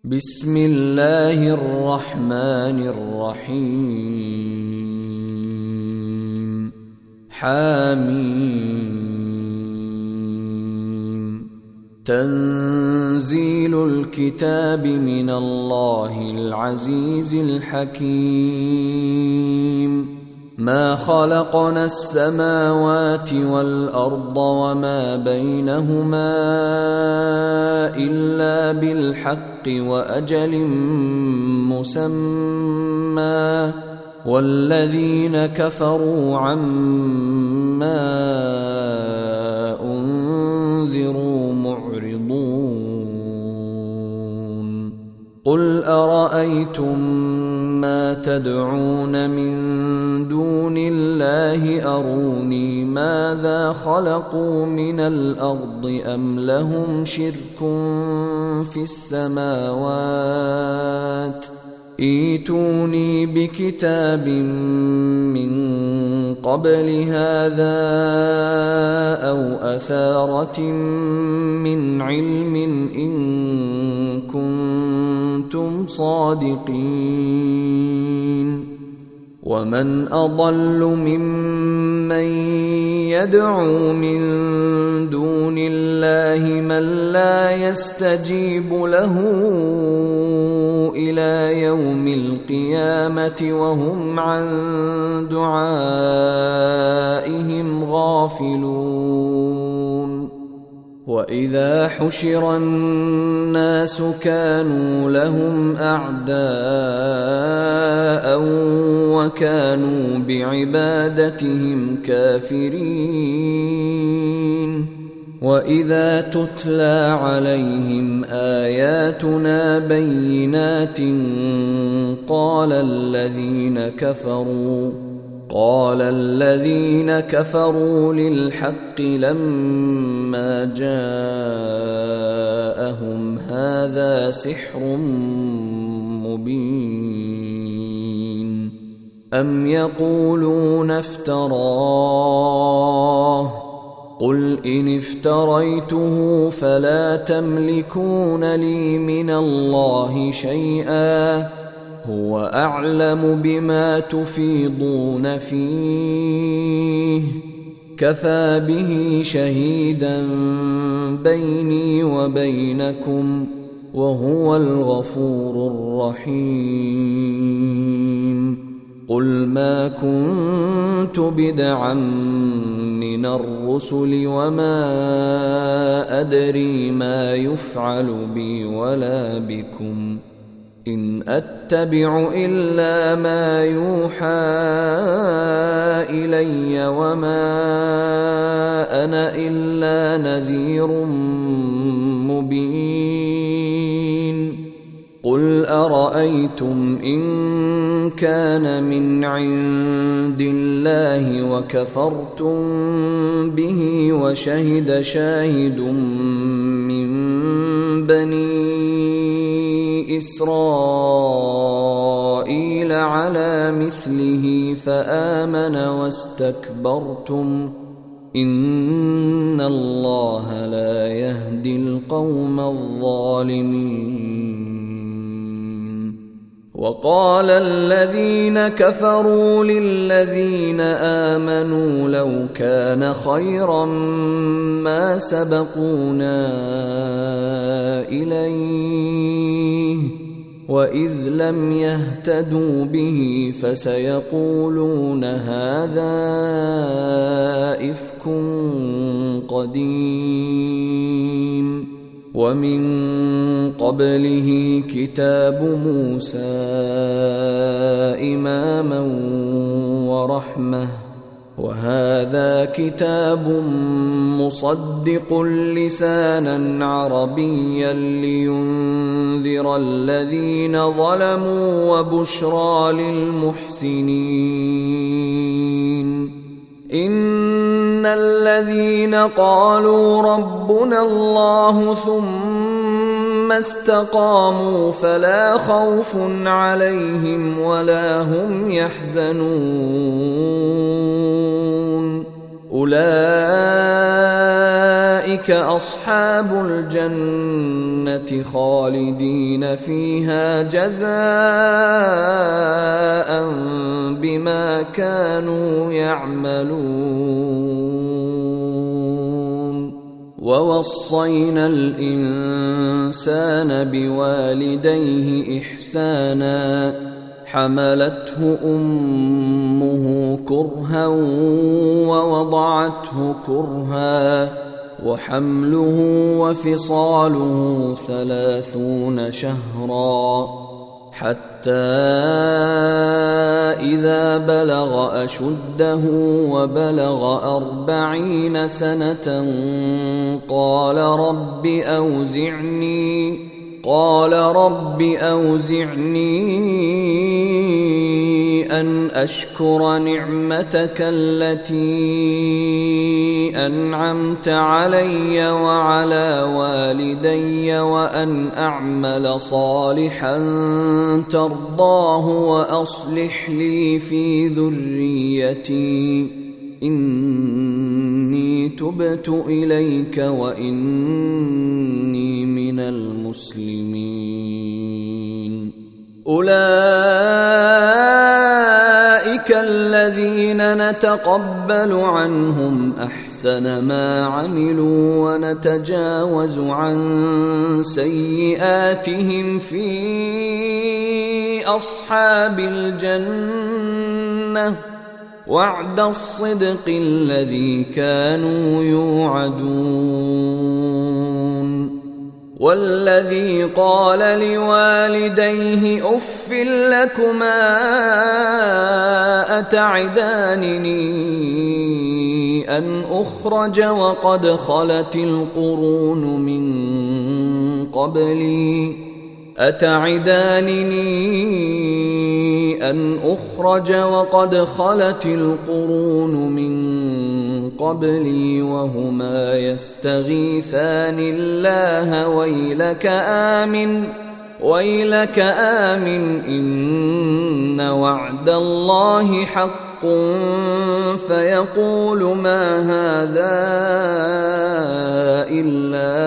بسم الله الرحمن الرحيم حميم تنزيل الكتاب من الله العزيز الحكيم ما خلقنا السماوات والأرض وما بينهما إلا بالحق وأجل مسمى والذين كفروا عما أنذروا معرضون قل أرأيتم ما تدعون من دون الله أروني ماذا خلقوا من الأرض أم لهم شرك في السماوات ائتوني بكتاب من قبل هذا أو أثارة من علم إن كنتم صادقين ومن أضل ممن يدعو من دون الله من لا يستجيب له إلى يوم القيامة وهم عن دعائهم غافلون وإذا حشر الناس كانوا لهم أعداء وكانوا بعبادتهم كافرين وإذا تتلى عليهم آياتنا بينات قال الذين كفروا للحق لما جاءهم هذا سحر مبين أم يقولون افتراه قل إن افتريته فلا تملكون لي من الله شيئا هو أعلم بما تفيضون فيه كفى به شهيدا بيني وبينكم وهو الغفور الرحيم قل ما كنت بدعا من الرسل وما أدري ما يفعل بي ولا بكم إن أتبع إلا ما يوحى إلي وما أنا إلا نذير مبين قل أرأيتم إن كان من عند الله وكفرتم به وشهد شاهد من بني إسرائيل على مثله فآمن واستكبرتم إن الله لا يهدي القوم الظالمين وقال الذين كفروا للذين آمنوا لو كان خيرا ما سبقونا إليه وإذ لم يهتدوا به فسيقولون هذا إفك قديم ومن قبله كتاب موسى إماما ورحمة وهذا كتاب مصدق لسانا عربيا لينذر الذين ظلموا وبشرى للمحسنين إن الذين قالوا ربنا الله ثم استقاموا فلا خوف عليهم ولا هم يحزنون أولئك أصحاب الجنة خالدين فيها جزاء بما كانوا يعملون. ووصينا الإنسان بوالديه إحسانا حملته أمه كرها ووضعته كرها وحمله وفصاله 30 شهرا حتى إذا بلغ أشده وبلغ 40 سنة قال رب أوزعني أن أشكر نعمتك التي أنعمت علي وعلى والدي وأن أعمل صالحا ترضاه وأصلح لي في ذريتي إني تبت إليك وإني من المسلمين. أولئك الذين نتقبل عنهم أحسن ما عملوا ونتجاوز عن سيئاتهم في أصحاب الجنة وعد الصدق الذي كانوا يوعدون. والذي قال لوالديه أف لكما أتعدانني أن أخرج وقد خلت القرون من قبلي وهما يستغيثان الله ويلك آمن إن وعد الله حق فيقول ما هذا إلا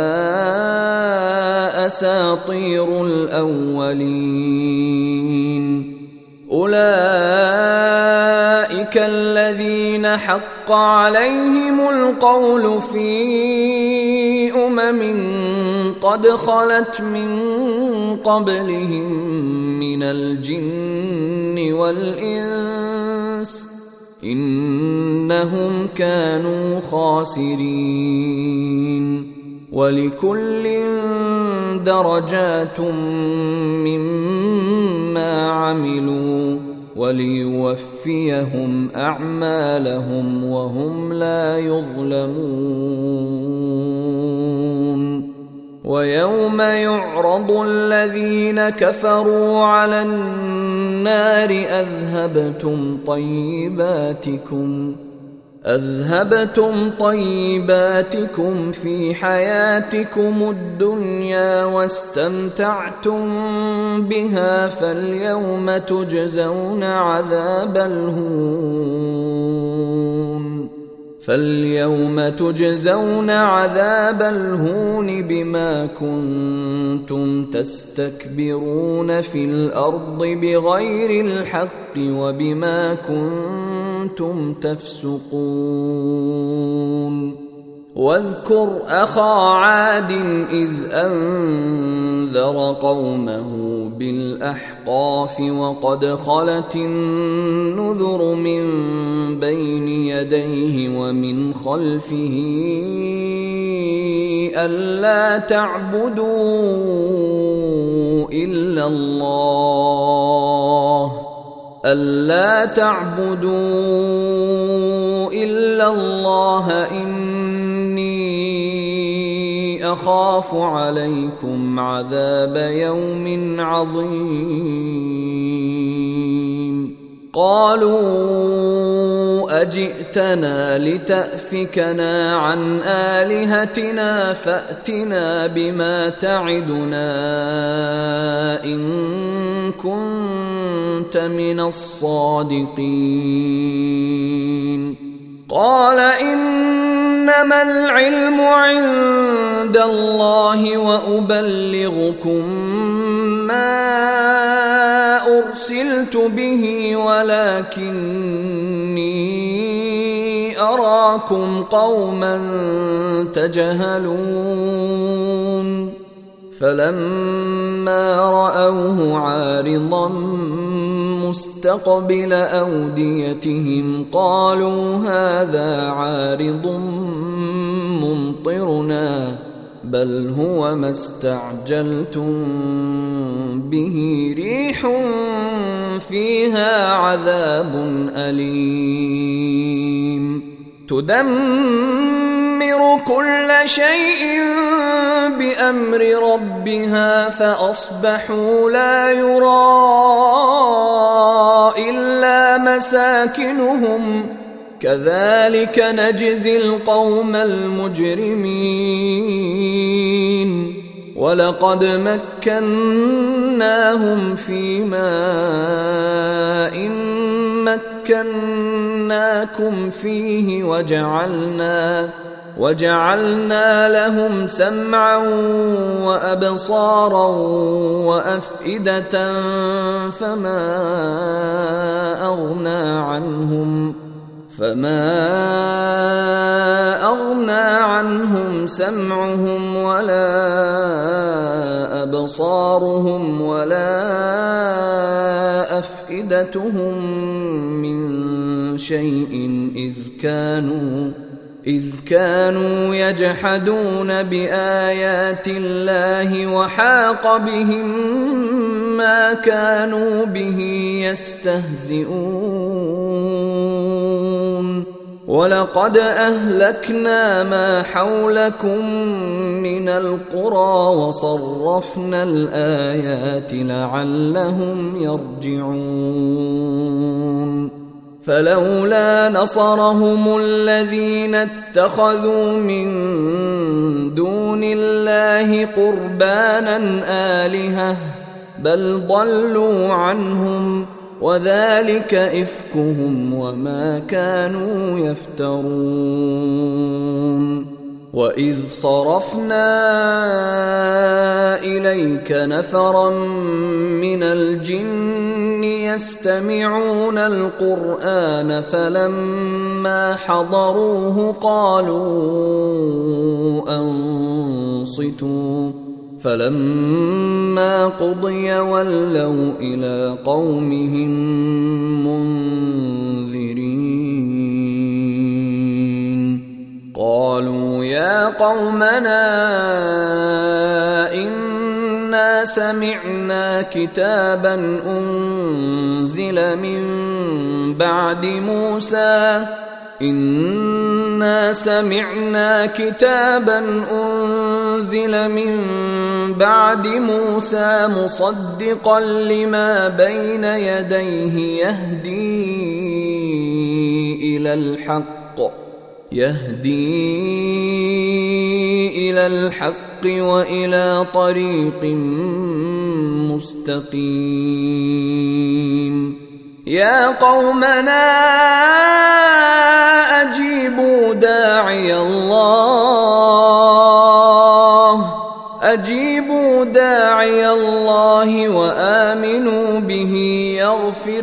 أساطير الأولين. أولئك الذين حق عليهم القول في قد خلت من قبلهم من الجن والإنس إنهم كانوا خاسرين. ولكل درجات مما عملوا وليوفيهم أعمالهم وهم لا يظلمون. ويوم يعرض الذين كفروا على النار أذهبتم طيباتكم في حياتكم الدنيا واستمتعتم بها فاليوم تجزون عذاب الهون بما كنتم تستكبرون في الأرض بغير الحق وبما كنتم تفسقون. واذكر أخا عاد إذ أنذر قومه بالأحقاف وقد خلت النذر من بين يديه ومن خلفه ألا تعبدوا إلا الله إني أخاف عليكم عذاب يوم عظيم. قالوا أجئتنا لتأفكنا عن آلهتنا فأتنا بما تعدنا إن كنت من الصادقين. قال إنما العلم عند الله وأبلغكم ما أرسلت به ولكني أراكم قوما تجهلون فلما رأوه عارضا مستقبل أوديتهم قالوا هذا عارض ممطرنا بل هو ما استعجلتم به ريح فيها عذاب أليم تدمر كل شيء بأمر ربها فأصبحوا لا يرى إلا مساكنهم كذلك نجزي القوم المجرمين ولقد مكناهم في ماء مكناكم فيه وجعلنا لهم سمعا وأبصارا وأفئدة فما أغنى عنهم سمعهم ولا أبصارهم ولا أفئدتهم من شيء إذ كانوا يجحدون بآيات الله وحاق بهم ما كانوا به يستهزئون ولقد أهلكنا ما حولكم من القرى وصرفنا الآيات لعلهم يرجعون فلولا نصرهم الذين اتخذوا من دون الله قربانا آلهة بل ضلوا عنهم وذلك إفكهم وما كانوا يفترون وإذ صرفنا إليك نفرا من الجن يستمعون القرآن فلما حضروه قالوا أنصتوا فلما قضي ولوا إلى قومهم منذرين قالوا يا قومنا إنا سمعنا كتابا أنزل من بعد موسى مصدقا لما بين يديه يهدي إلى الحق وإلى طريق مستقيم يا قومنا أجيبوا داعي الله وآمنوا به يغفر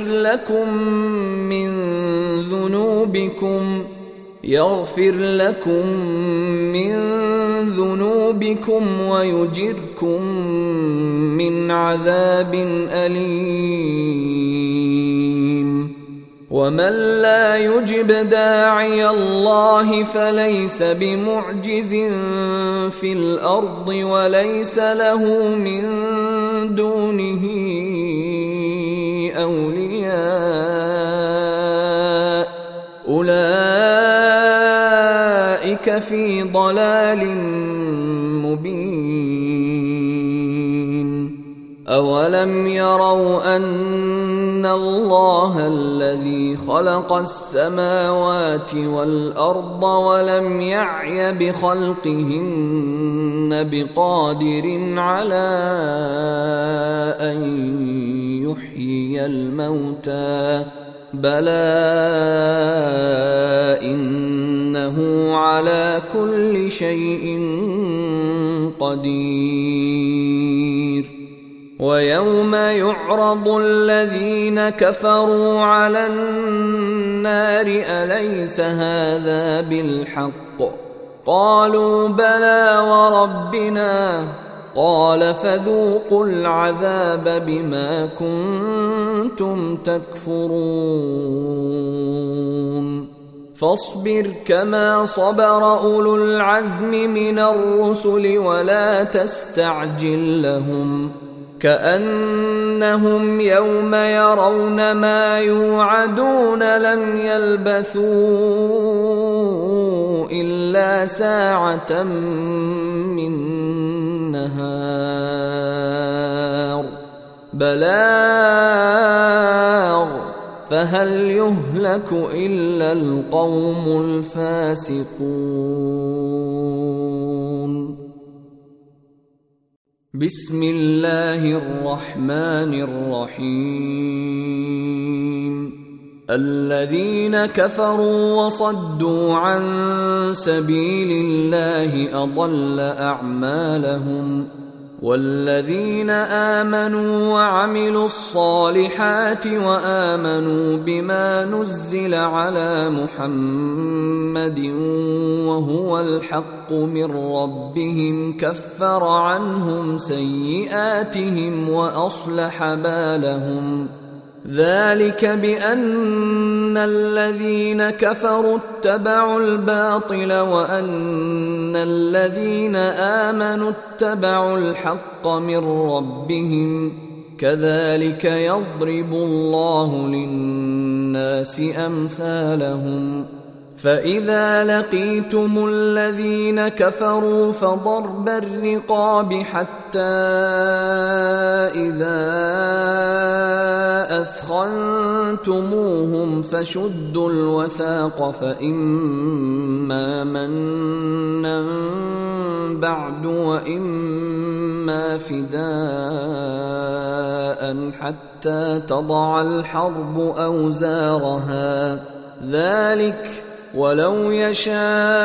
لكم من ذنوبكم ويجركم من عذاب أليم ومن لا يجب داعي الله فليس بمعجز في الأرض وليس له من دونه أولياء أولئك في ضلال مبين أولم يروا أن الله الذي خلق السماوات والأرض ولم يعي بخلقهن بقادر على أن يحيي الموتى بلى إن قدير. ويوم يعرض الذين كفروا على النار أليس هذا بالحق؟ قالوا بلى وربنا. قال فذوقوا العذاب بما كنتم تكفرون. فاصبر كما صبر أولو العزم من الرسل ولا تستعجل لهم، كأنهم يوم يرون ما يوعدون لم يلبثوا إلا ساعة من نهار بلاغ فهل يهلك إلا القوم الفاسقون. بسم الله الرحمن الرحيم. الذين كفروا وصدوا عن سبيل الله أضل أعمالهم، والذين آمنوا وعملوا الصالحات وآمنوا بما نزل على محمد وهو الحق من ربهم كفر عنهم سيئاتهم وأصلح بالهم. ذلك بأن الذين كفروا اتبعوا الباطل وأن الذين آمنوا اتبعوا الحق من ربهم، كذلك يضرب الله للناس أمثالهم. فإذا لقيتم الذين كفروا فضرب الرقاب حتى إذا أثخنتموهم فشدوا الوثاق، فإما منا بعد وإما فداء حتى تضع الحرب أوزارها. ذلك ولو يشاء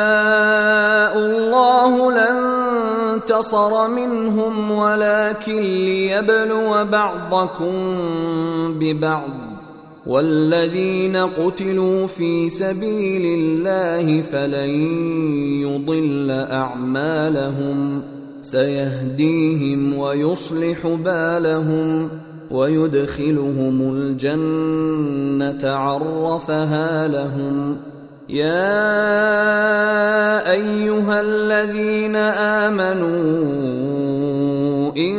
الله لانتصر منهم ولكن ليبلو بعضكم ببعض، والذين قتلوا في سبيل الله فلن يضل أعمالهم، سيهديهم ويصلح بالهم ويدخلهم الجنة عرفها لهم. يا أيها الذين آمنوا إن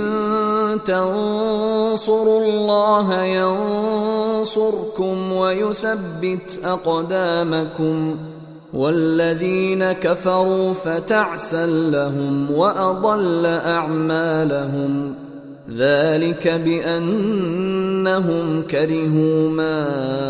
تنصروا الله ينصركم ويثبت أقدامكم، والذين كفروا فتعسا لهم وأضل أعمالهم. ذلك بأنهم كرهوا ما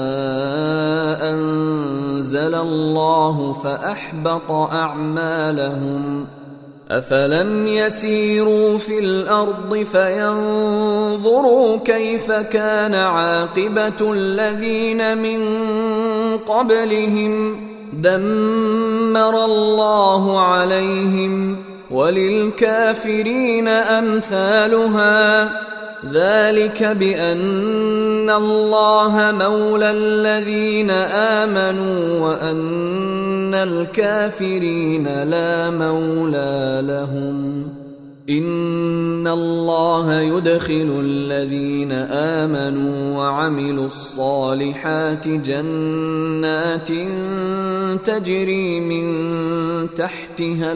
أنزل الله فأحبط أعمالهم. أفلم يسيروا في الأرض فينظروا كيف كان عاقبة الذين من قبلهم، دمر الله عليهم وللكافرين أمثالها. ذلك بأن الله مولى الذين آمنوا وأن الكافرين لا مولى لهم. إن الله يدخل الذين آمنوا وعملوا الصالحات جنات تجري من تحتها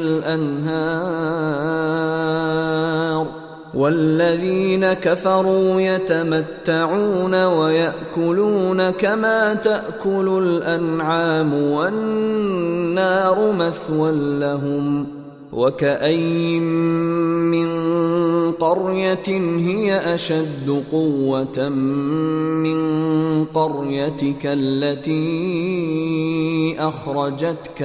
الأنهار، والذين كفروا يتمتعون ويأكلون كما تأكل الأنعام والنار مثوى لهم. وكأين من قرية هي أشد قوة من قريتك التي أخرجتك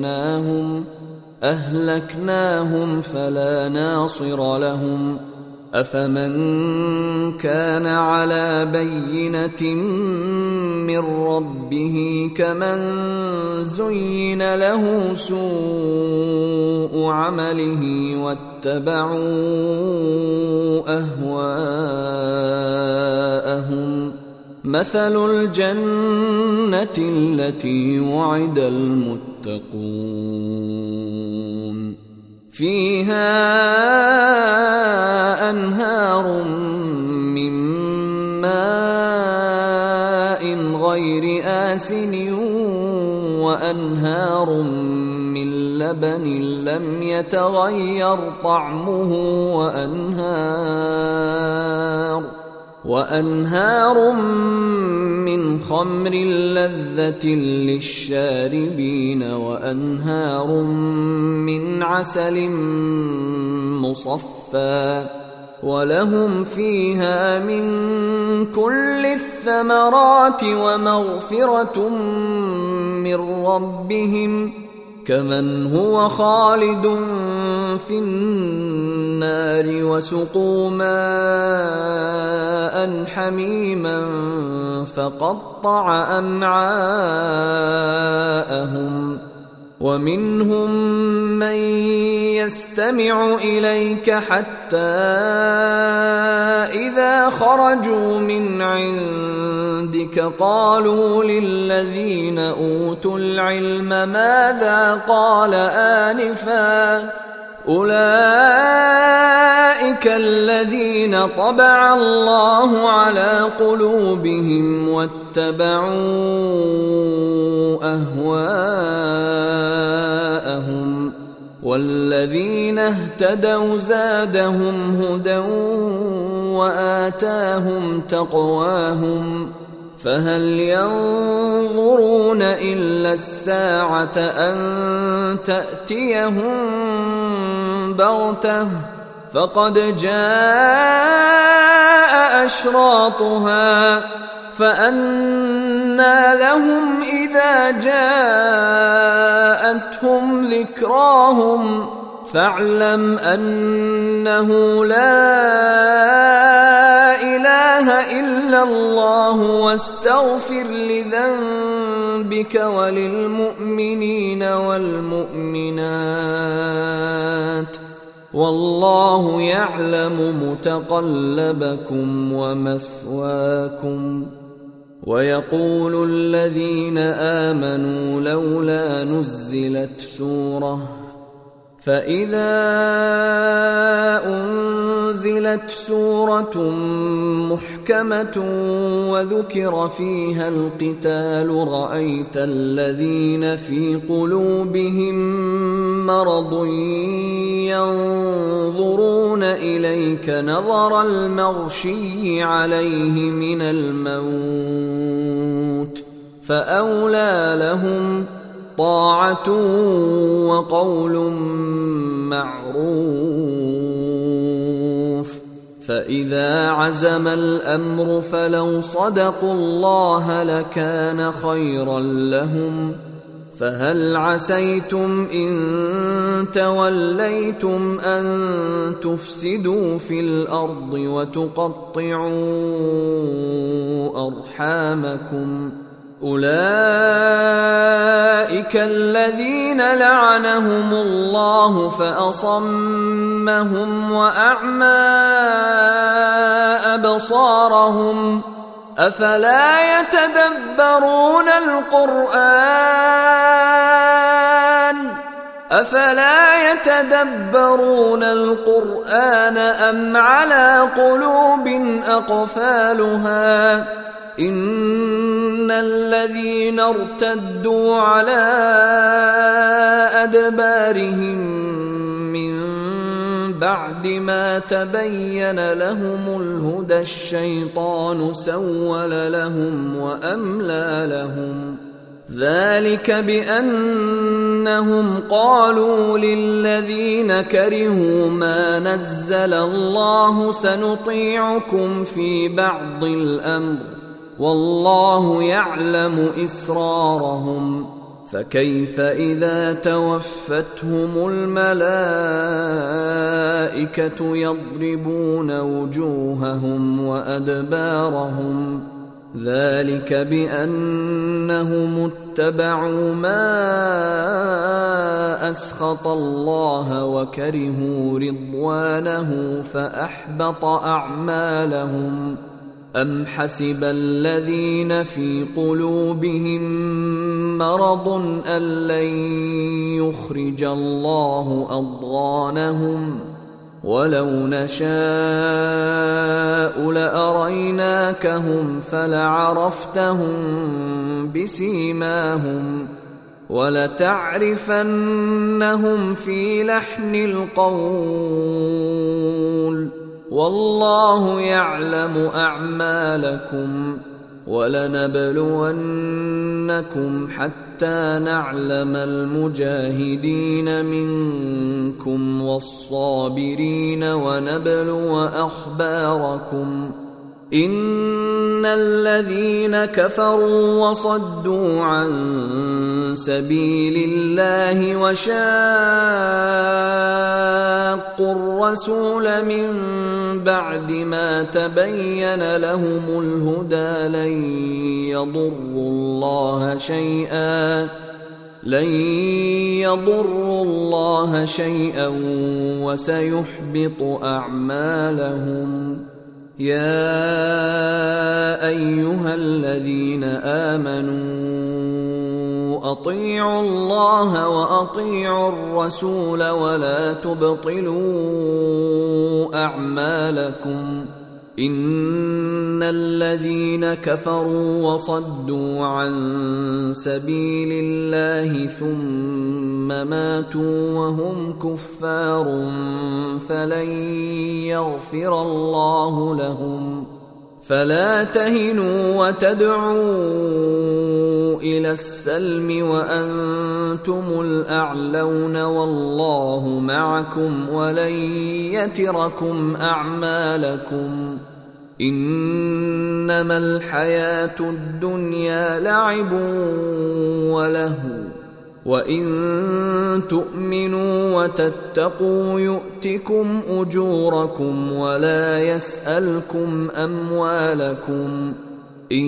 أهلكناهم فلا ناصر لهم. أفمن كان على بينة من ربه كمن زين له سوء عمله واتبعوا أهواءهم مثل الجنة التي وعد المتقون فيها أنهار من ماء غير آسن وأنهار من لبن لم يتغير طعمه وأنهار من خمر لذة للشاربين وأنهار من عسل مصفى ولهم فيها من كل الثمرات ومغفرة من ربهم كمن هو خالد في النار وسقوا ماء حميما فقطع أمعاءهم ومنهم من يستمع إليك حتى إذا خرجوا من عندك قالوا للذين أوتوا العلم ماذا قال آنفا أولئك الذين طبع الله على قلوبهم واتبعوا أهواءهم والذين اهتدوا زادهم هدى وآتاهم تقواهم فهل ينظرون إلا الساعة أن تأتيهم بغتة فقد جاء أشراطها فأنى لهم إذا جاءتهم ذكراهم فاعلم أنه لا إله إلا الله واستغفر لذنبك وللمؤمنين والمؤمنات والله يعلم متقلبكم ومثواكم ويقول الذين آمنوا لولا نزلت سورة فإذا أنزلت سورة محكمة وذكر فيها القتال رأيت الذين في قلوبهم مرض ينظرون إليك نظر المغشي عليه من الموت فأولى لهم طاعة وقول معروف فإذا عزم الأمر فلو صدقوا الله لكان خيرا لهم فهل عسيتم إن توليتم أن تفسدوا في الأرض وتقطعوا أرحامكم أولئك الذين لعنهم الله فأصمهم وأعمى أبصارهم أفلا يتدبرون القرآن أم على قلوب أقفالها إن الذين ارتدوا على أدبارهم من بعد ما تبين لهم الهدى الشيطان سول لهم وأملى لهم ذلك بأنهم قالوا للذين كرهوا ما نزل الله سنطيعكم في بعض الأمر والله يعلم إسرارهم فكيف إذا توفتهم الملائكة يضربون وجوههم وأدبارهم ذلك بأنهم اتبعوا ما أسخط الله وكرهوا رضوانه فأحبط أعمالهم. أم حسب الذين في قلوبهم مرض أن لن يخرج الله أضغانهم ولو نشاء لأريناكهم فلعرفتهم بسيماهم ولتعرفنهم في لحن القول والله يعلم أعمالكم ولنبلونكم حتى نعلم المجاهدين منكم والصابرين ونبلو أخباركم. إن الذين كفروا وصدوا عن سبيل الله وشاقوا الرسول من بعد ما تبين لهم الهدى لن يضروا الله شيئا وسيحبط أعمالهم. يا أيها الذين آمنوا أطيعوا الله وأطيعوا الرسول ولا تبطلوا أعمالكم. إن الذين كفروا وصدوا عن سبيل الله ثم ماتوا وهم كفار فلن يغفر الله لهم. فلا تهنوا وتدعوا إلى السلم وأنتم الأعلون والله معكم ولن يتركم أعمالكم. إنما الحياة الدنيا لعب ولهو وإن تؤمنوا وتتقوا يؤتكم أجوركم ولا يسألكم أموالكم. إن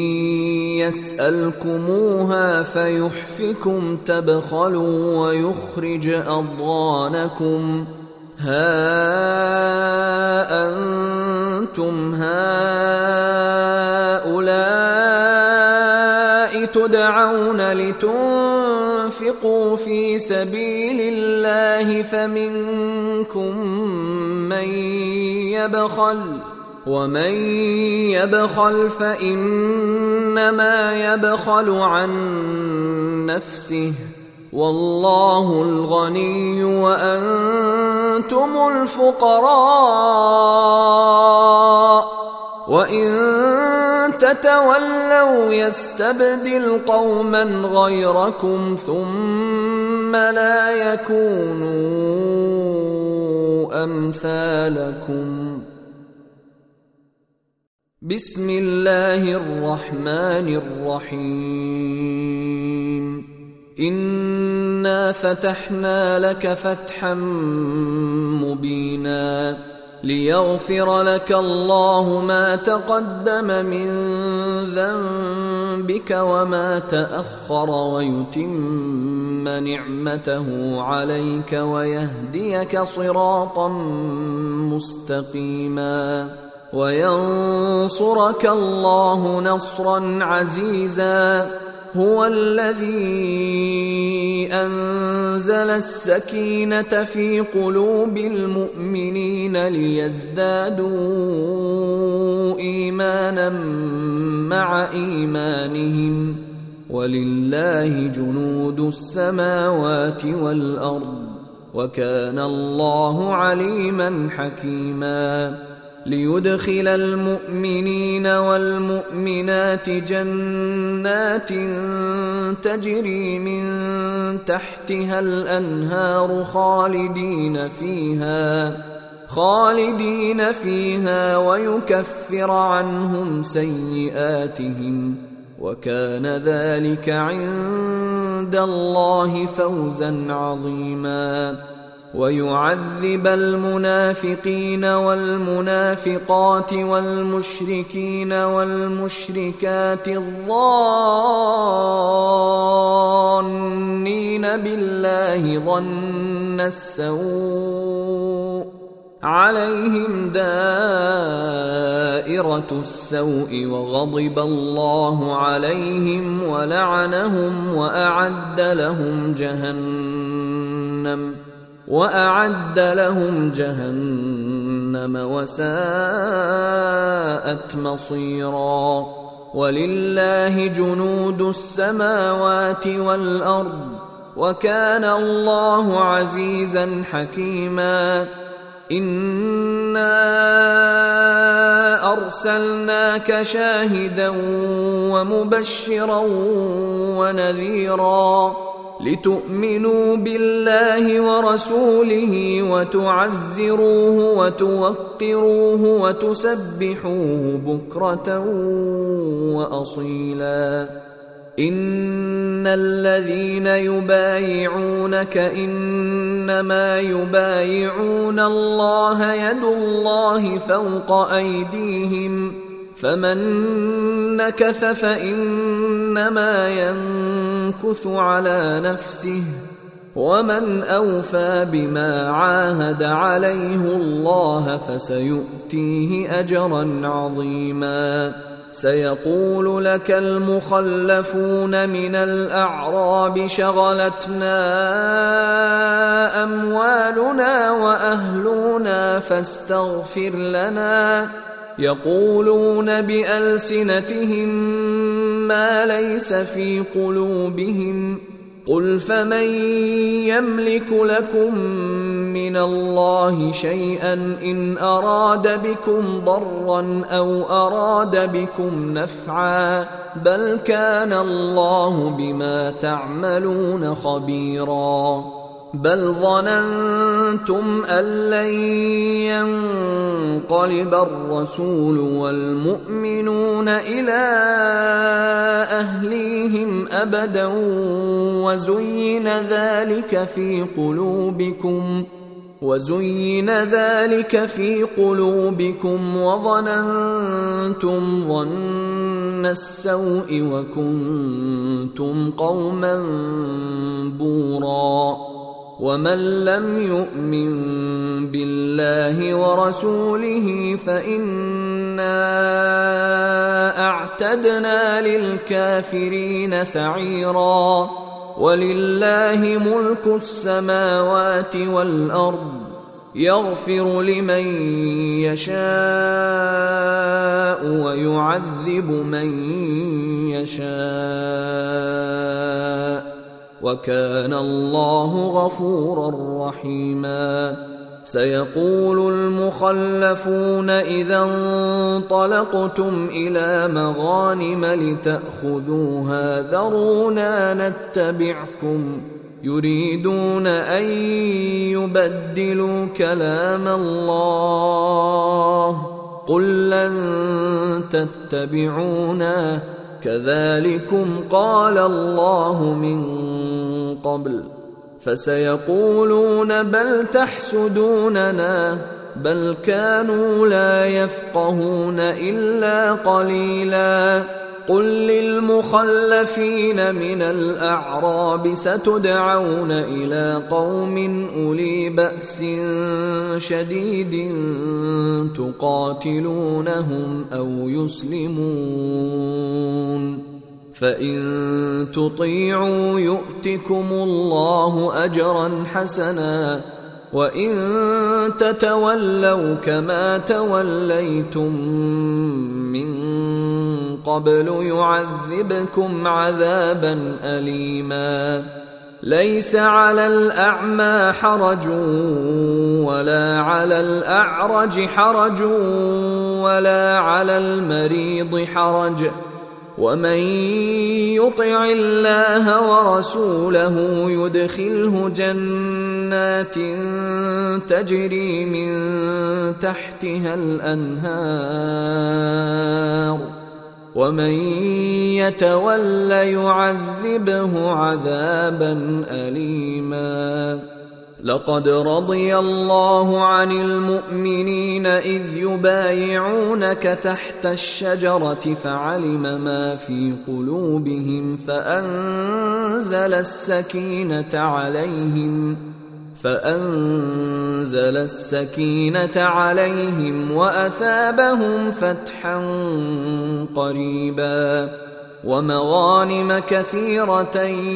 يسألكموها فيحفكم تبخلوا ويخرج أضغانكم. ها أنتم هؤلاء تدعون لتنفقوا في سبيل الله فمنكم من يبخل ومن يبخل فإنما يبخل عن نفسه والله الغني وأنتم الفقراء وإن تتولوا يستبدل قوما غيركم ثم لا يكونوا أمثالكم. بسم الله الرحمن الرحيم. إنا فتحنا لك فتحا مبينا ليغفر لك الله ما تقدم من ذنبك وما تأخر ويتم نعمته عليك ويهديك صراطا مستقيما وينصرك الله نصرا عزيزا. هو الذي أنزل السكينة في قلوب المؤمنين ليزدادوا إيمانا مع إيمانهم ولله جنود السماوات والأرض وكان الله عليما حكيما. ليدخل المؤمنين والمؤمنات جنات تجري من تحتها الأنهار خالدين فيها ويكفر عنهم سيئاتهم وكان ذلك عند عند الله فوزا عظيما ويعذب المنافقين والمنافقات والمشركين والمشركات الظانين بالله ظن السوء عليهم دائرة السوء وغضب الله عليهم ولعنهم وأعد لهم جهنم وساءت مصيرا ولله جنود السماوات والأرض وكان الله عزيزا حكيما إنا أرسلناك شاهدا ومبشرا ونذيرا لتؤمنوا بالله ورسوله وتعزروه وتوقروه وتسبحوه بكرة وأصيلا إن الذين يبايعونك إنما يبايعون الله يد الله فوق أيديهم فمن نكث فإنما ينكث على نفسه ومن أوفى بما عاهد عليه الله فسيؤتيه أجرا عظيما سيقول لك المخلفون من الأعراب شغلتنا أموالنا وأهلنا فاستغفر لنا يقولون بألسنتهم ما ليس في قلوبهم قل فمن يملك لكم من الله شيئا إن أراد بكم ضرا أو أراد بكم نفعا بل كان الله بما تعملون خبيرا بل ظننتم أن لن ينقلب الرسول والمؤمنون إلى أهليهم أبدا وزين ذلك في قلوبكم وظننتم ظن السوء وكنتم قوما بورا ومن لم يؤمن بالله ورسوله فإنا أعتدنا للكافرين سعيرا ولله ملك السماوات والأرض يغفر لمن يشاء ويعذب من يشاء وكان الله غفورا رحيما سيقول المخلفون إذا انطلقتم إلى مغانم لتأخذوها ذرونا نتبعكم يريدون أن يبدلوا كلام الله قل لن تتبعونا كذلكم قال الله من قبل فسيقولون بل تحسدوننا بل كانوا لا يفقهون إلا قليلا قل للمخلفين من الأعراب ستدعون إلى قوم أولي بأس شديد تقاتلونهم أو يسلمون فإن تطيعوا يؤتكم الله أجرا حسنا وإن تتولوا كما توليتم من قبل يعذبكم عذابا أليما ليس على الأعمى حرج ولا على الأعرج حرج ولا على المريض حرج ومن يطع الله ورسوله يدخله جنات تجري من تحتها الأنهار ومن يتول يعذبه عذابا أليما. لقد رضي الله عن المؤمنين إذ يبايعونك تحت الشجرة فعلم ما في قلوبهم فأنزل السكينة عليهم وأثابهم فتحا قريبا ومغانم كثيرة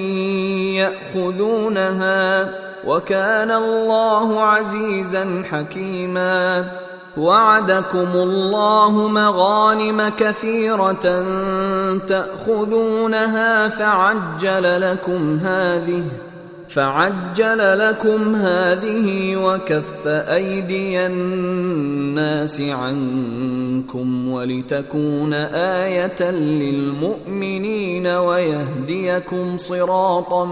يأخذونها وكان الله عزيزا حكيما. وعدكم الله مغانم كثيرة تأخذونها فعجل لكم هذه وكف أيدي الناس عنكم ولتكون آية للمؤمنين ويهديكم صراطا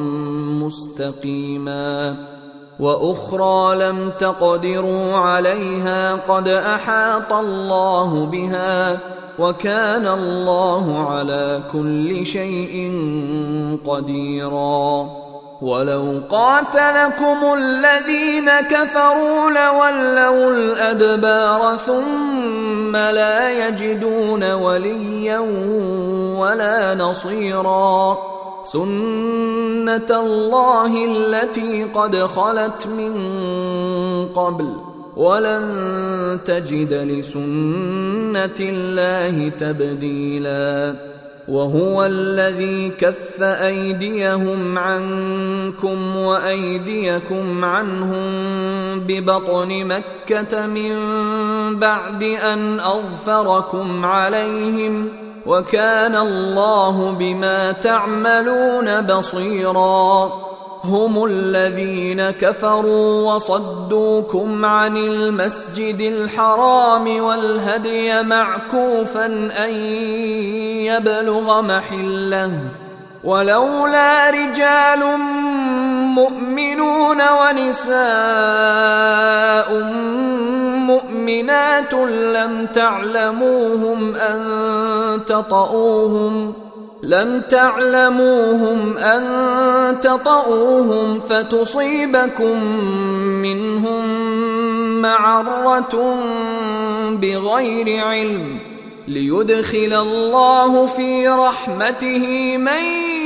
مستقيما. وأخرى لم تقدروا عليها قد أحاط الله بها وكان الله على كل شيء قديرا. ولو قاتلكم الذين كفروا لولوا الأدبار ثم لا يجدون وليا ولا نصيرا. سنة الله التي قد خلت من قبل ولن تجد لسنة الله تبديلا. وهو الذي كف أيديهم عنكم وأيديكم عنهم ببطن مكة من بعد أن أظفركم عليهم وكان الله بما تعملون بصيرا. هم الذين كفروا وصدوكم عن المسجد الحرام والهدي معكوفا أن يبلغ محله ولولا رجال مؤمنون ونساء مؤمنات لم تعلموهم أن تطؤوهم فتصيبكم منهم معرة بغير علم ليدخل الله في رحمته من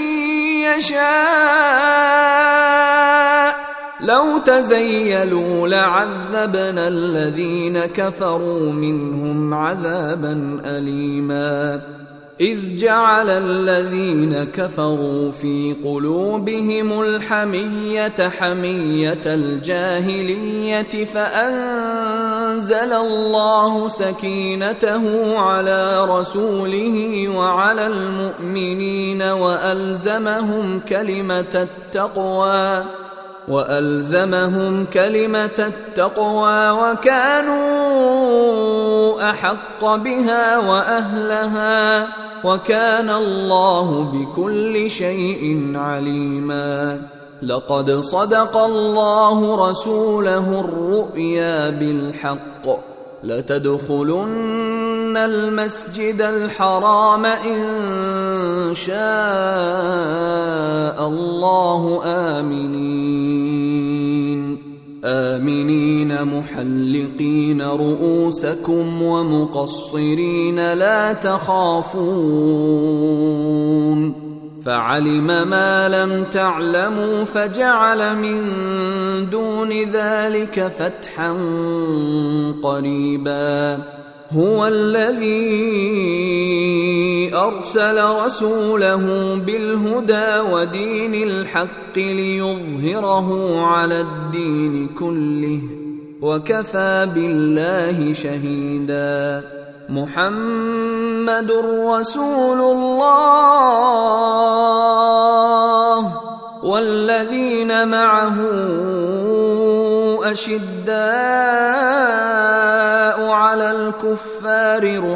يشاء. لو تزيلوا لعذبنا الذين كفروا منهم عذابا أليما. إذ جعل الذين كفروا في قلوبهم الحمية حمية الجاهلية فأنزل الله سكينته على رسوله وعلى المؤمنين وألزمهم كلمة التقوى وكانوا أحق بها وأهلها وكان الله بكل شيء عليما. لقد صدق الله رسوله الرؤيا بالحق لتدخلن المسجد الحرام إن شاء الله آمنين محلقين رؤوسكم ومقصرين لا تخافون فعلم ما لم تعلموا فجعل من دون ذلك فتحا قريبا. هو الذي أرسل رسوله بالهدى ودين الحق ليظهره على الدين كله وكفى بالله شهيدا. محمد رسول الله والذين معه أشداء على الكفار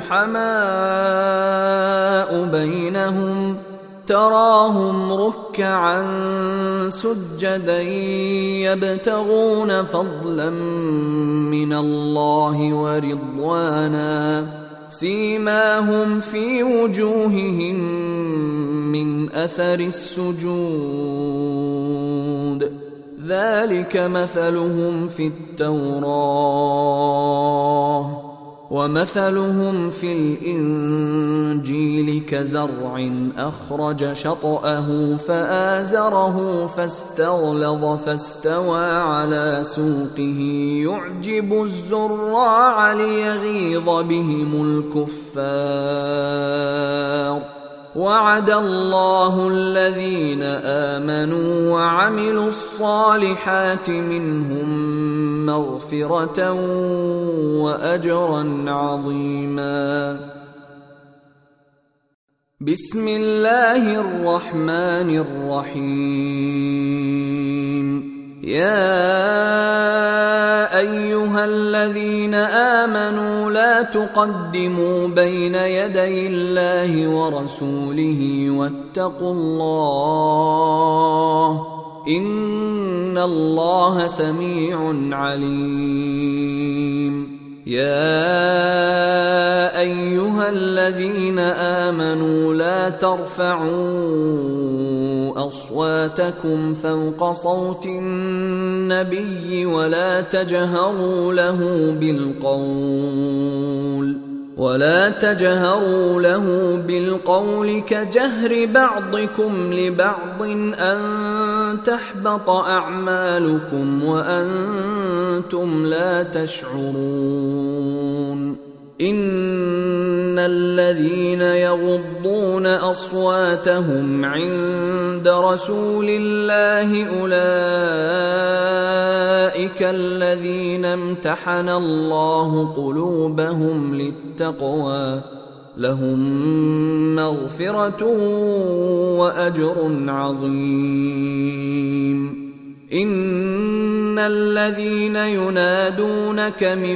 رحماء بينهم تراهم ركعا سجدا يبتغون فضلا من الله ورضوانا سيماهم في وجوههم من أثر السجود ذلك مثلهم في التوراة ومثلهم في الإنجيل كزرع أخرج شطأه فآزره فاستغلظ فاستوى على سوقه يعجب الزراع ليغيظ بهم الكفار وعد الله الذين آمنوا وعملوا الصالحات منهم مغفرة وأجرا عظيما. بسم الله الرحمن الرحيم. يا أيها الذين آمنوا لا تقدموا بين يدي الله ورسوله واتقوا الله إن الله سميع عليم. يا أيها الذين آمنوا لا ترفعوا أصواتكم فوق صوت النبي ولا تجهروا له بالقول كجهر بعضكم لبعض أن تحبط أعمالكم وأنتم لا تشعرون. إن الذين يغضون أصواتهم عند رسول الله أولئك الذين امتحن الله قلوبهم للتقوى لهم مغفرة وأجر عظيم. إن الذين ينادونك من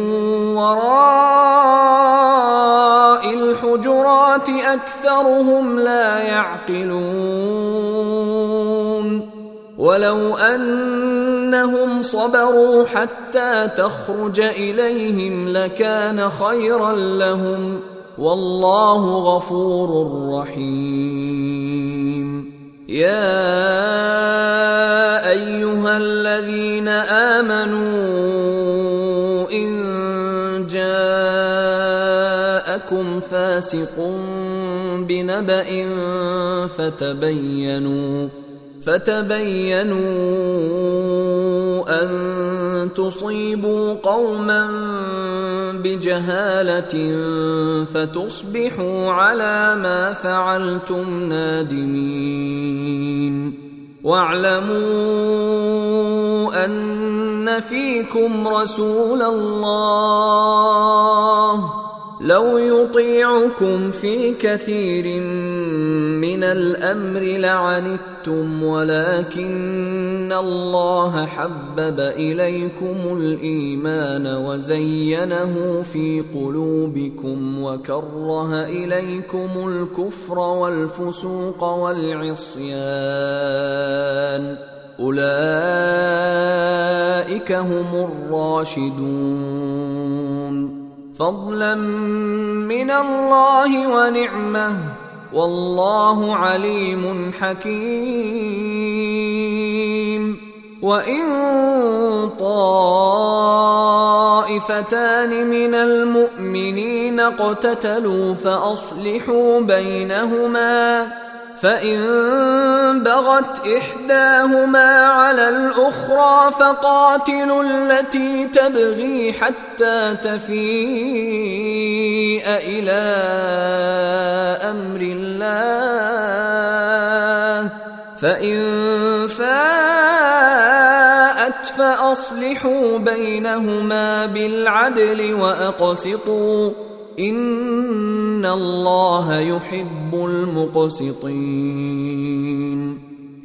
وراء الحجرات أكثرهم لا يعقلون. ولو أنهم صبروا حتى تخرج إليهم لكان خيرا لهم والله غفور رحيم. يا أيها الذين آمنوا إن جاءكم فاسق بنبأ فتبينوا أن تصيبوا قوما بجهالة فتصبحوا على ما فعلتم نادمين. واعلموا أن فيكم رسول الله لو يطيعكم في كثير من الأمر لعنتم ولكن الله حبب إليكم الإيمان وزينه في قلوبكم وكره إليكم الكفر والفسوق والعصيان أولئك هم الراشدون فضلا من الله ونعمه والله عليم حكيم. وإن طائفتان من المؤمنين اقتتلوا فأصلحوا بينهما فإن بغت إحداهما على الأخرى فقاتلوا التي تبغي حتى تفيء إلى أمر الله فإن فاءت فأصلحوا بينهما بالعدل وأقسطوا إن الله يحب المقسطين.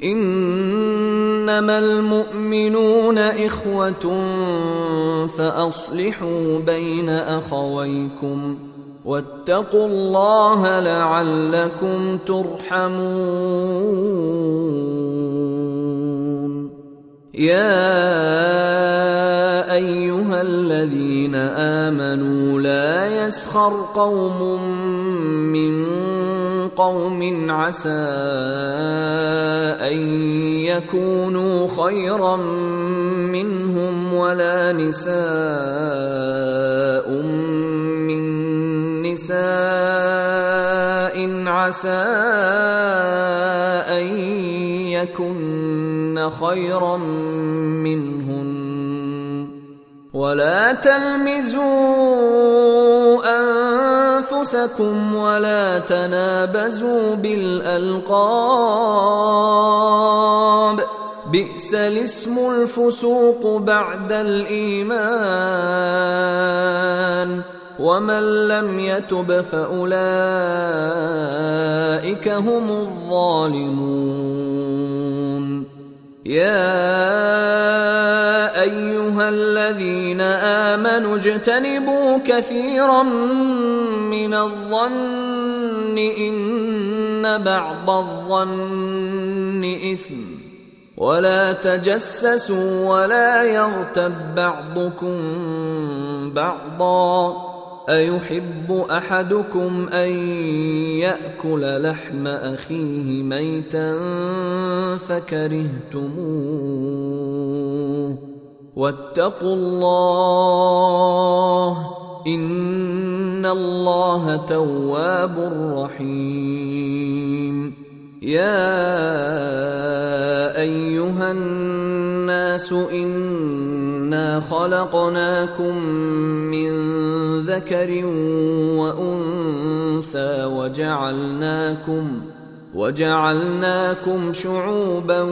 إنما المؤمنون إخوة فأصلحوا بين أخويكم واتقوا الله لعلكم ترحمون. يا أيها الذين آمنوا لا يسخر قوم من قوم عسى أن يكونوا خيرا منهم ولا نساء من نساء عسى أن يكن خيرا منهن ولا تلمزوا أنفسكم ولا تنابزوا بالألقاب بئس الاسم الفسوق بعد الإيمان ومن لم يتب فأولئك هم الظالمون يا أيها الذين آمنوا اجتنبوا كثيرا من الظن إن بعض الظن إثم ولا تجسسوا ولا يغتب بعضكم بعضا أيحب أحدكم أن يأكل لحم أخيه ميتا فكرهتموه واتقوا الله إن الله تواب رحيم يا أيها الناس إنا خلقناكم من ذكر وأنثى وجعلناكم شعوبا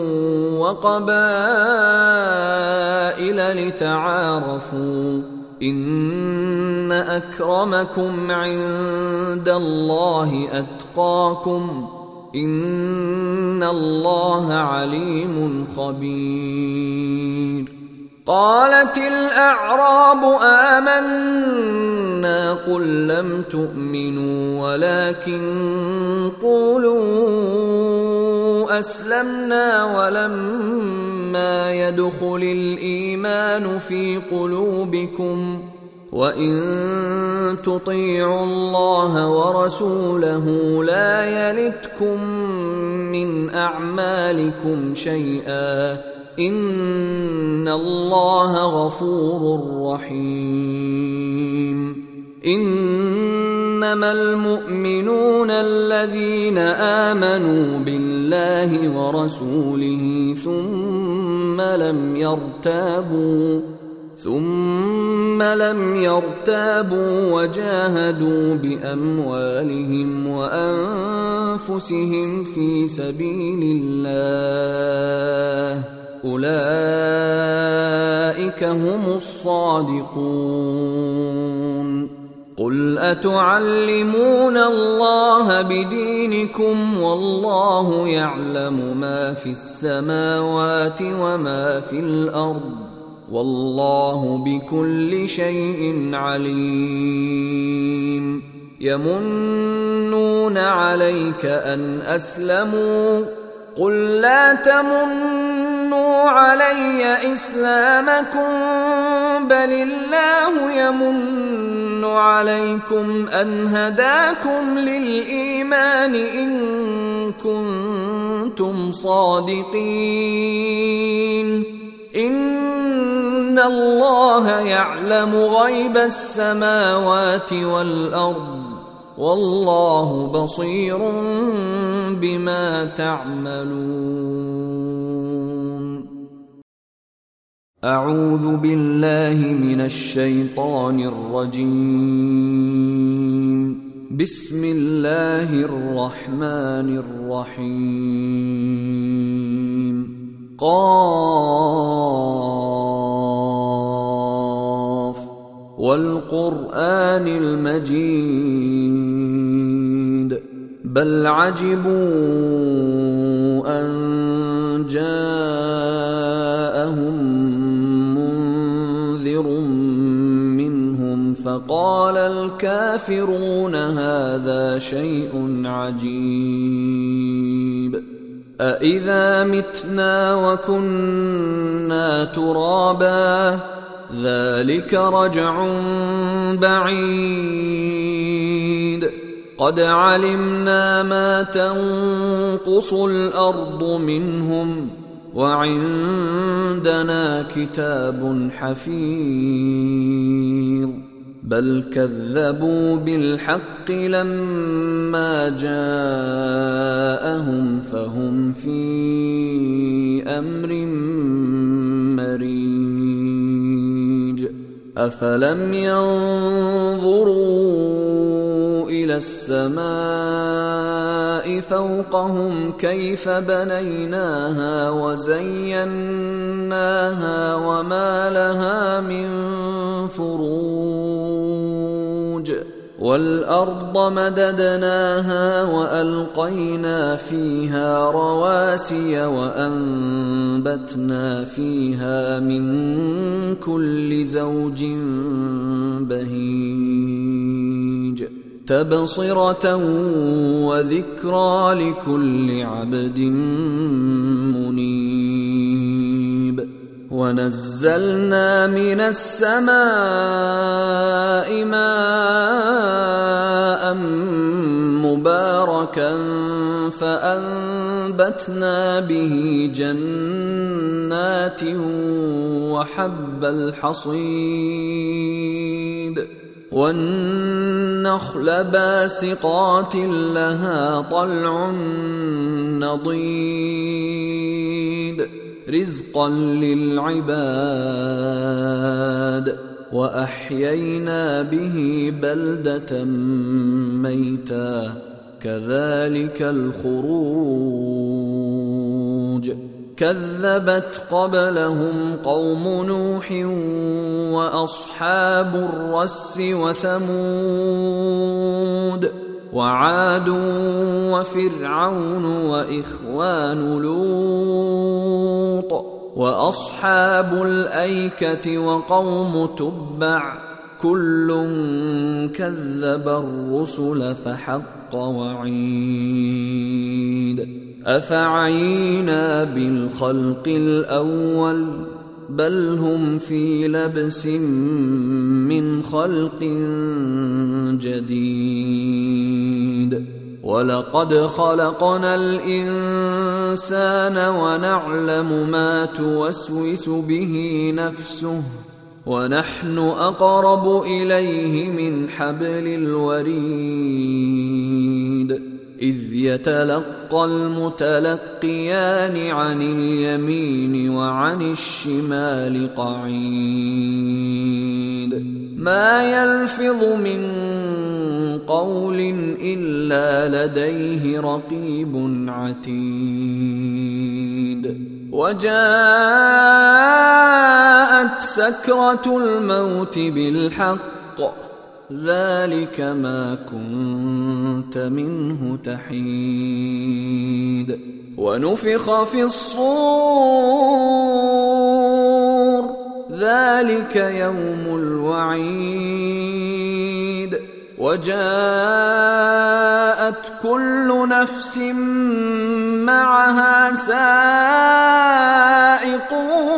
وقبائل لتعارفوا إن أكرمكم عند الله أتقاكم إن الله عليم خبير قالت الأعراب آمنا قل لم تؤمنوا ولكن قولوا أسلمنا ولما يدخل الإيمان في قلوبكم وإن تطيعوا الله ورسوله لا يلتكم من أعمالكم شيئا إن الله غفور رحيم إنما المؤمنون الذين آمنوا بالله ورسوله ثم لم يرتابوا وجاهدوا بأموالهم وأنفسهم في سبيل الله أولئك هم الصادقون قل أتعلمون الله بدينكم والله يعلم ما في السماوات وما في الأرض والله بكل شيء عليم يمنون عليك أن أسلموا قل لا تمنوا علي إسلامكم بل الله يمن عليكم أن هداكم للإيمان إن كنتم صادقين إن الله يعلم غيب السماوات والأرض والله بصير بما تعملون أعوذ بالله من الشيطان الرجيم بسم الله الرحمن الرحيم قاف والقرآن المجيد بل عجبوا أن جاءهم منذر منهم فقال الكافرون هذا شيء عجيب أإذا متنا وكنا ترابا ذلك رجع بعيد قد علمنا ما تنقص الأرض منهم وعندنا كتاب حفيظ بل كذبوا بالحق لما جاءهم فهم في أمر مريج أفلم ينظروا إلى السماء فوقهم كيف بنيناها وزيناها وما لها من فروج والأرض مددناها وألقينا فيها رواسي وأنبتنا فيها من كل زوج بهيج تبصرة وذكرى لكل عبد منيب ونزلنا من السماء ماء مباركا فأنبتنا به جنات وحب الحصيد والنخل باسقات لها طلع نضيد رزقا للعباد وأحيينا به بلدة ميتا كذلك الخروج كذبت قبلهم قوم نوح وأصحاب الرس وثمود وعاد وفرعون وإخوان لوط وأصحاب الأيكة وقوم تبع كل كذب الرسل فحق وعيد أفعينا بالخلق الأول بل هم في لبس من خلق جديد ولقد خلقنا الإنسان ونعلم ما توسوس به نفسه ونحن أقرب إليه من حبل الوريد إذ يتلقى المتلقيان عن اليمين وعن الشمال قعيد ما يلفظ من قول إلا لديه رقيب عتيد وجاءت سكرة الموت بالحق ذلك ما كنت منه تحيد ونفخ في الصور ذلك يوم الوعيد وجاءت كل نفس معها سائق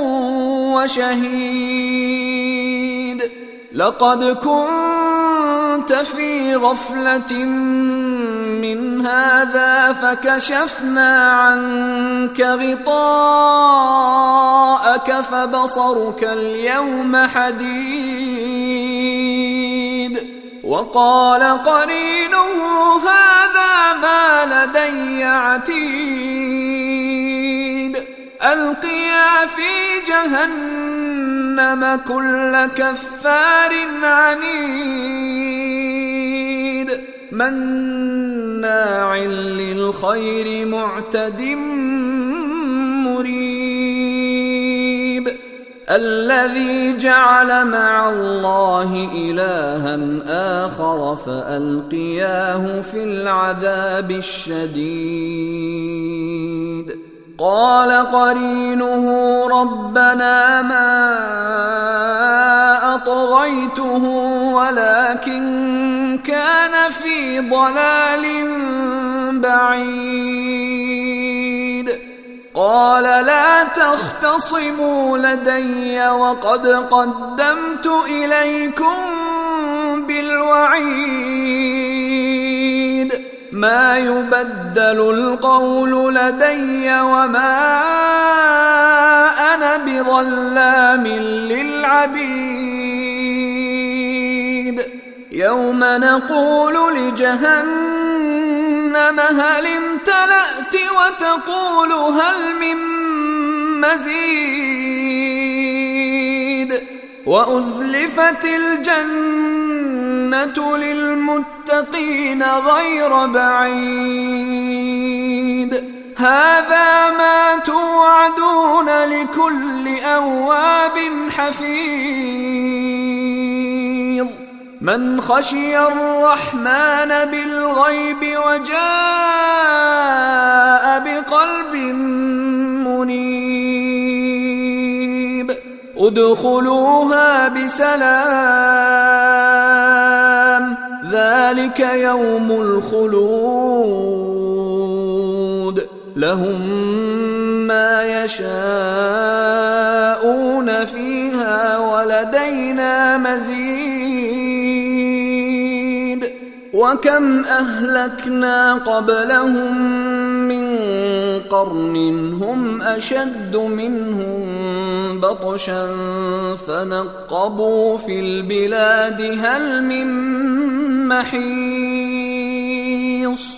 وشهيد لقد كنت في غفلة من هذا فكشفنا عنك غطاءك فبصرك اليوم حديد وقال قرينه هذا ما لدي عتيد ألقيا في جهنم كل كفار عنيد مناع للخير معتد مريب الذي جعل مع الله إلها آخر فألقياه في العذاب الشديد قال قرينه ربنا ما أطغيته ولكن كان في ضلال بعيد قال لا تخف تختصموا لدي وقد قدمت إليكم بالوعيد ما يبدل القول لدي وما أنا بظلام للعبيد يوم نقول لجهنم هل امتلأت وتقول هل من مزيد وأزلفت الجنة للمتقين غير بعيد هذا ما توعدون لكل أواب حفيظ من خشي الرحمن بالغيب وجاء بقلب منيب ادخلوها بسلام ذلك يوم الخلود لهم ما يشاءون فيها ولدينا مزيد وكم أهلكنا قبلهم من قرن هم أشد منهم بطشا فنقبوا في البلاد هل من محيص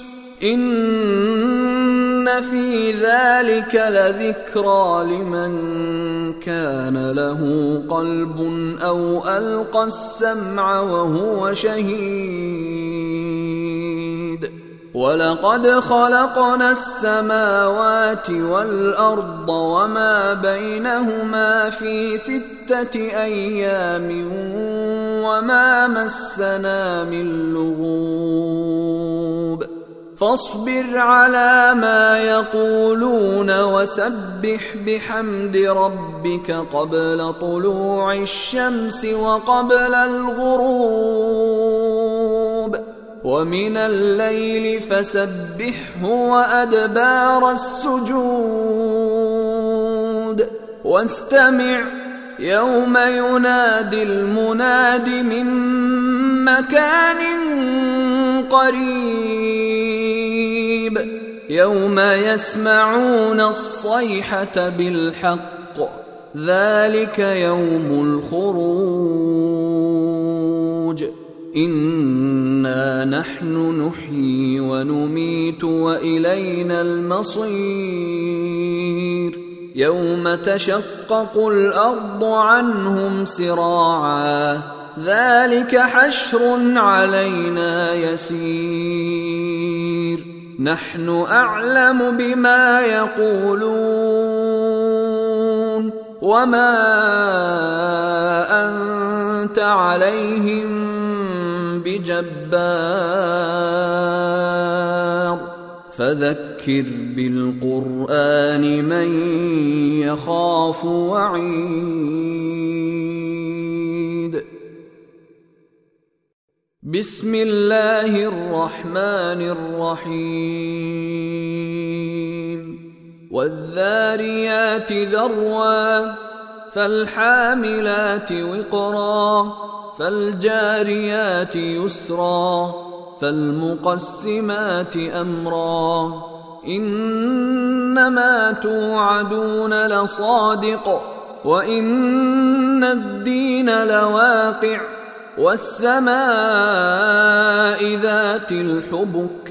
إن في ذلك لذكرى لمن كان له قلب أو ألقى السمع وهو شهيد ولقد خلقنا السماوات والأرض وما بينهما في 6 أيام وما مسنا من لغوب فاصبر على ما يقولون وسبح بحمد ربك قبل طلوع الشمس وقبل الغروب ومن الليل فسبحه وأدبار السجود واستمع يوم ينادي المناد من مكان قريب يوم يسمعون الصيحة بالحق ذلك يوم الخروج إنا نحن نحيي ونميت وإلينا المصير يوم تشقق الأرض عنهم سراعا ذلك حشر علينا يسير نحن أعلم بما يقولون وما أنت عليهم بجبار فذكر بالقرآن من يخاف وعيد بسم الله الرحمن الرحيم والذاريات ذروا فالحاملات وقرا فالجاريات يسرا فالمقسمات أمرا إنما توعدون لصادق وإن الدين لواقع والسماء ذات الحبك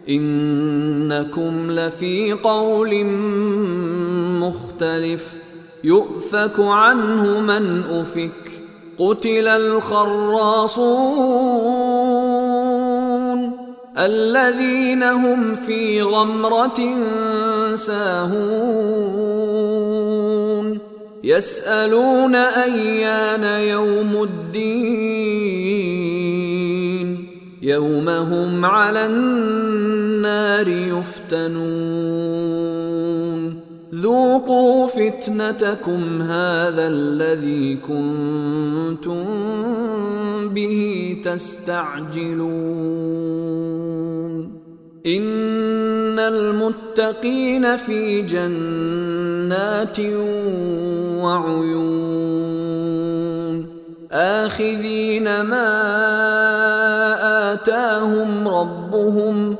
إنكم لفي قول مختلف يؤفك عنه من أفك قتل الخراصون الذين هم في غمرة ساهون يسألون أيان يوم الدين يوم هم على النار يفتنون ذوقوا فتنتكم هذا الذي كنتم به تستعجلون إن المتقين في جنات جنات وعيون آخذين ما آتاهم ربهم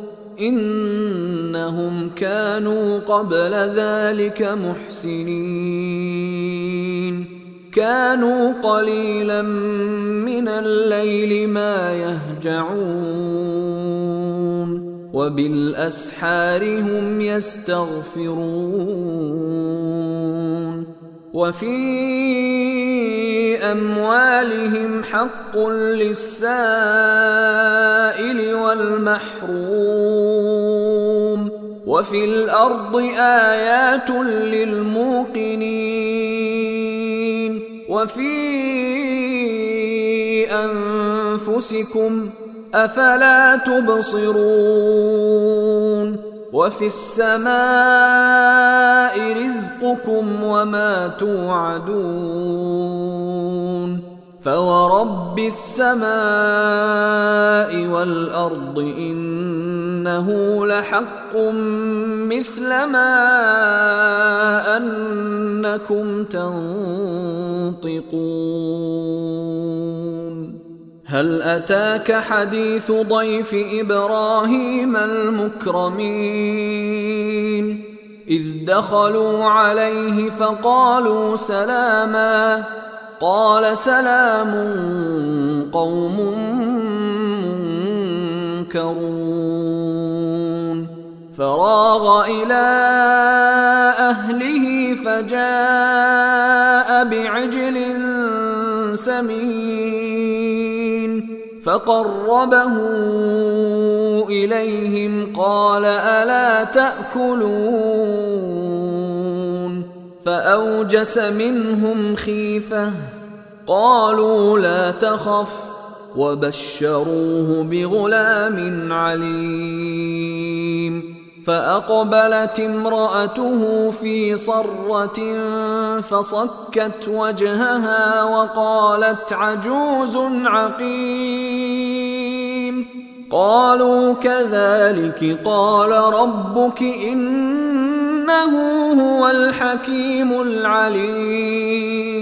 إنهم كانوا قبل ذلك محسنين كانوا قليلا من الليل ما يهجعون وبالأسحار هم يستغفرون وفي أموالهم حق للسائل والمحروم وفي الأرض آيات للموقنين وفي أنفسكم أفلا تبصرون وفي السماء رزقكم وما توعدون فورب السماء والأرض إنه لحق مثل ما أنكم تنطقون هل أتاك حديث ضيف إبراهيم المكرمين إذ دخلوا عليه فقالوا سلاما قال سلام قوم منكرون فراغ إلى أهله فجاء بعجل سمين فقربه إليهم قال ألا تأكلون فأوجس منهم خيفة قالوا لا تخف وبشروه بغلام عليم فأقبلت امرأته في صرة فصكت وجهها وقالت عجوز عقيم قالوا كذلك قال ربك إنه هو الحكيم العليم